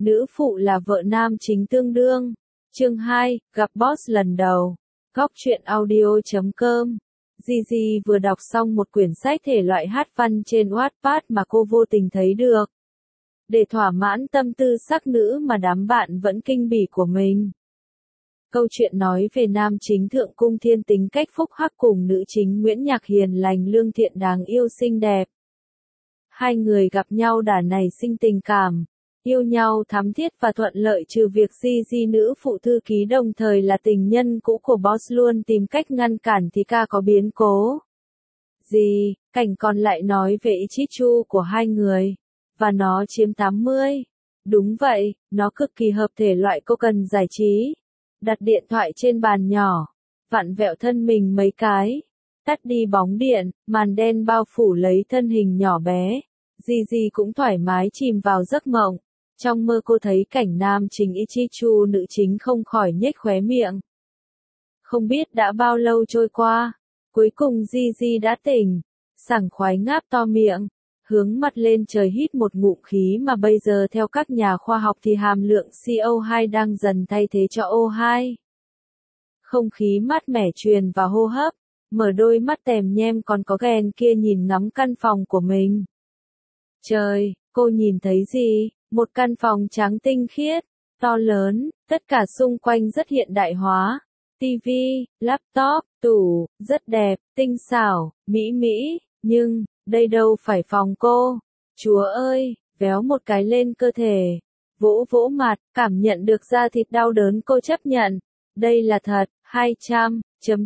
nữ phụ là vợ nam chính tương đương. Chương 2, gặp boss lần đầu. Góc truyện audio.com. Gigi vừa đọc xong một quyển sách thể loại hát văn trên Wattpad mà cô vô tình thấy được. Để thỏa mãn tâm tư sắc nữ mà đám bạn vẫn kinh bỉ của mình. Câu chuyện nói về nam chính Thượng Cung Thiên tính cách phúc hắc cùng nữ chính Nguyễn Nhạc hiền lành lương thiện đáng yêu xinh đẹp. Hai người gặp nhau đã nảy sinh tình cảm, yêu nhau thắm thiết và thuận lợi trừ việc Gigi nữ phụ thư ký đồng thời là tình nhân cũ của boss luôn tìm cách ngăn cản thì ca có biến cố. Cảnh còn lại nói về Ichichu của hai người. Và nó chiếm 80. Đúng vậy, nó cực kỳ hợp thể loại cô cần giải trí. Đặt điện thoại trên bàn nhỏ, vặn vẹo thân mình mấy cái, tắt đi bóng điện, màn đen bao phủ lấy thân hình nhỏ bé. Gigi cũng thoải mái chìm vào giấc mộng. Trong mơ cô thấy cảnh nam chính Ichichu nữ chính không khỏi nhếch khóe miệng. Không biết đã bao lâu trôi qua, cuối cùng Gigi đã tỉnh, sảng khoái ngáp to miệng, hướng mặt lên trời hít một ngụm khí mà bây giờ theo các nhà khoa học thì hàm lượng CO2 đang dần thay thế cho O2. Không khí mát mẻ truyền vào hô hấp, mở đôi mắt tèm nhem còn có ghen kia nhìn ngắm căn phòng của mình. Trời, cô nhìn thấy gì? Một căn phòng trắng tinh khiết, to lớn, tất cả xung quanh rất hiện đại hóa. TV, laptop, tủ, rất đẹp, tinh xảo, mỹ mỹ, nhưng, đây đâu phải phòng cô. Chúa ơi, véo một cái lên cơ thể, vỗ vỗ mặt, cảm nhận được da thịt đau đớn cô chấp nhận. Đây là thật, 200,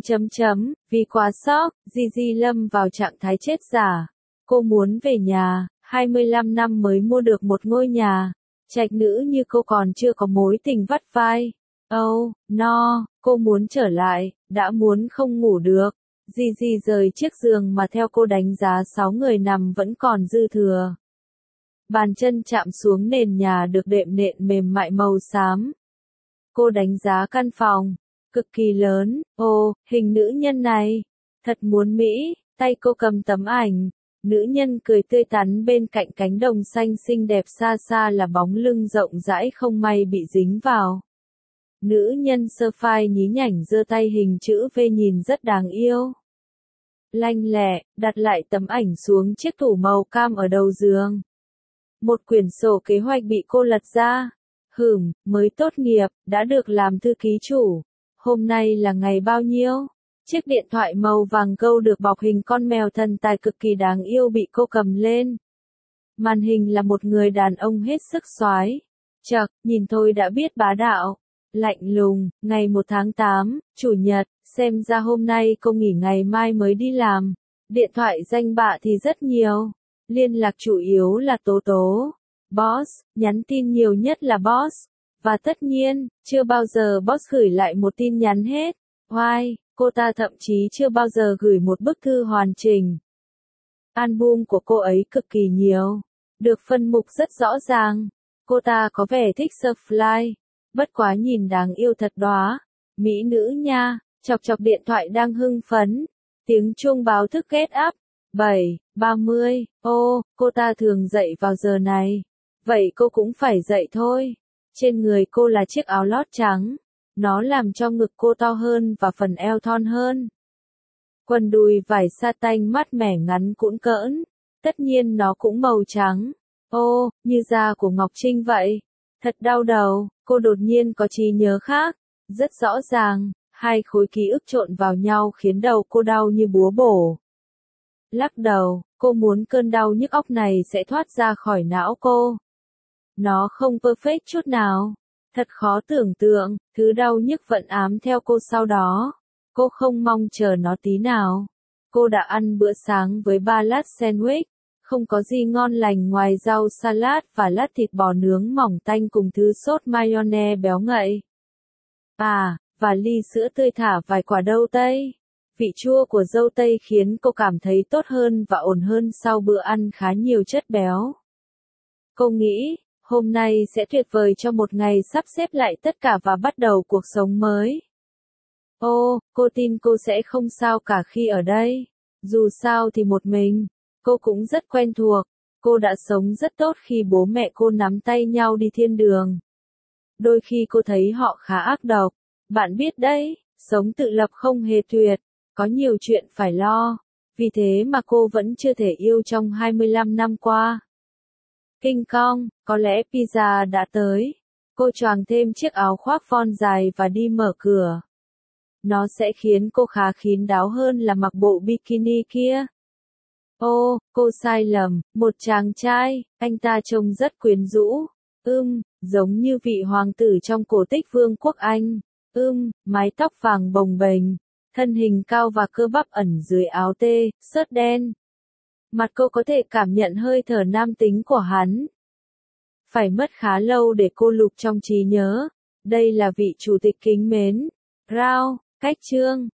vì quá sốc, Gigi lâm vào trạng thái chết giả. Cô muốn về nhà, 25 năm mới mua được một ngôi nhà. Trạch nữ như cô còn chưa có mối tình vắt vai. Oh, no, cô muốn trở lại, đã muốn không ngủ được. Gigi rời chiếc giường mà theo cô đánh giá 6 người nằm vẫn còn dư thừa. Bàn chân chạm xuống nền nhà được đệm nện mềm mại màu xám. Cô đánh giá căn phòng, cực kỳ lớn, hình nữ nhân này, thật muốn mỹ, tay cô cầm tấm ảnh. Nữ nhân cười tươi tắn bên cạnh cánh đồng xanh xinh đẹp xa xa là bóng lưng rộng rãi không may bị dính vào. Nữ nhân sơ phai nhí nhảnh giơ tay hình chữ V nhìn rất đáng yêu. Lanh lẹ, đặt lại tấm ảnh xuống chiếc tủ màu cam ở đầu giường. Một quyển sổ kế hoạch bị cô lật ra. Mới tốt nghiệp, đã được làm thư ký chủ. Hôm nay là ngày bao nhiêu? Chiếc điện thoại màu vàng câu được bọc hình con mèo thần tài cực kỳ đáng yêu bị cô cầm lên. Màn hình là một người đàn ông hết sức xoái. Chậc, nhìn thôi đã biết bá đạo. Lạnh lùng, ngày 1 tháng 8, Chủ nhật, xem ra hôm nay cô nghỉ ngày mai mới đi làm. Điện thoại danh bạ thì rất nhiều. Liên lạc chủ yếu là Tố Tố. Boss, nhắn tin nhiều nhất là boss. Và tất nhiên, chưa bao giờ boss gửi lại một tin nhắn hết. Cô ta thậm chí chưa bao giờ gửi một bức thư hoàn chỉnh. Album của cô ấy cực kỳ nhiều. Được phân mục rất rõ ràng. Cô ta có vẻ thích surf fly. Bất quá nhìn đáng yêu thật đó. Mỹ nữ nha, chọc chọc điện thoại đang hưng phấn. Tiếng chuông báo thức get up. 7:30, cô ta thường dậy vào giờ này. Vậy cô cũng phải dậy thôi. Trên người cô là chiếc áo lót trắng. Nó làm cho ngực cô to hơn và phần eo thon hơn. Quần đùi vải sa tanh mát mẻ ngắn cũn cỡn. Tất nhiên nó cũng màu trắng. Như da của Ngọc Trinh vậy. Thật đau đầu, cô đột nhiên có trí nhớ khác. Rất rõ ràng, hai khối ký ức trộn vào nhau khiến đầu cô đau như búa bổ. Lắc đầu, cô muốn cơn đau nhức óc này sẽ thoát ra khỏi não cô. Nó không perfect chút nào. Thật khó tưởng tượng, thứ đau nhức vẫn ám theo cô sau đó. Cô không mong chờ nó tí nào. Cô đã ăn bữa sáng với 3 lát sandwich. Không có gì ngon lành ngoài rau salad và lát thịt bò nướng mỏng tanh cùng thứ sốt mayonnaise béo ngậy. Và ly sữa tươi thả vài quả dâu tây. Vị chua của dâu tây khiến cô cảm thấy tốt hơn và ổn hơn sau bữa ăn khá nhiều chất béo. Cô nghĩ, hôm nay sẽ tuyệt vời cho một ngày sắp xếp lại tất cả và bắt đầu cuộc sống mới. Cô tin cô sẽ không sao cả khi ở đây. Dù sao thì một mình, cô cũng rất quen thuộc. Cô đã sống rất tốt khi bố mẹ cô nắm tay nhau đi thiên đường. Đôi khi cô thấy họ khá ác độc. Bạn biết đấy, sống tự lập không hề tuyệt, có nhiều chuyện phải lo. Vì thế mà cô vẫn chưa thể yêu trong 25 năm qua. King Kong, có lẽ pizza đã tới. Cô choàng thêm chiếc áo khoác von dài và đi mở cửa. Nó sẽ khiến cô khá kín đáo hơn là mặc bộ bikini kia. Ô, cô sai lầm, một chàng trai, anh ta trông rất quyến rũ. Giống như vị hoàng tử trong cổ tích Vương quốc Anh. Mái tóc vàng bồng bềnh, thân hình cao và cơ bắp ẩn dưới áo tê, sớt đen. Mặt cô có thể cảm nhận hơi thở nam tính của hắn. Phải mất khá lâu để cô lục trong trí nhớ. Đây là vị chủ tịch kính mến. Rao, cách chương.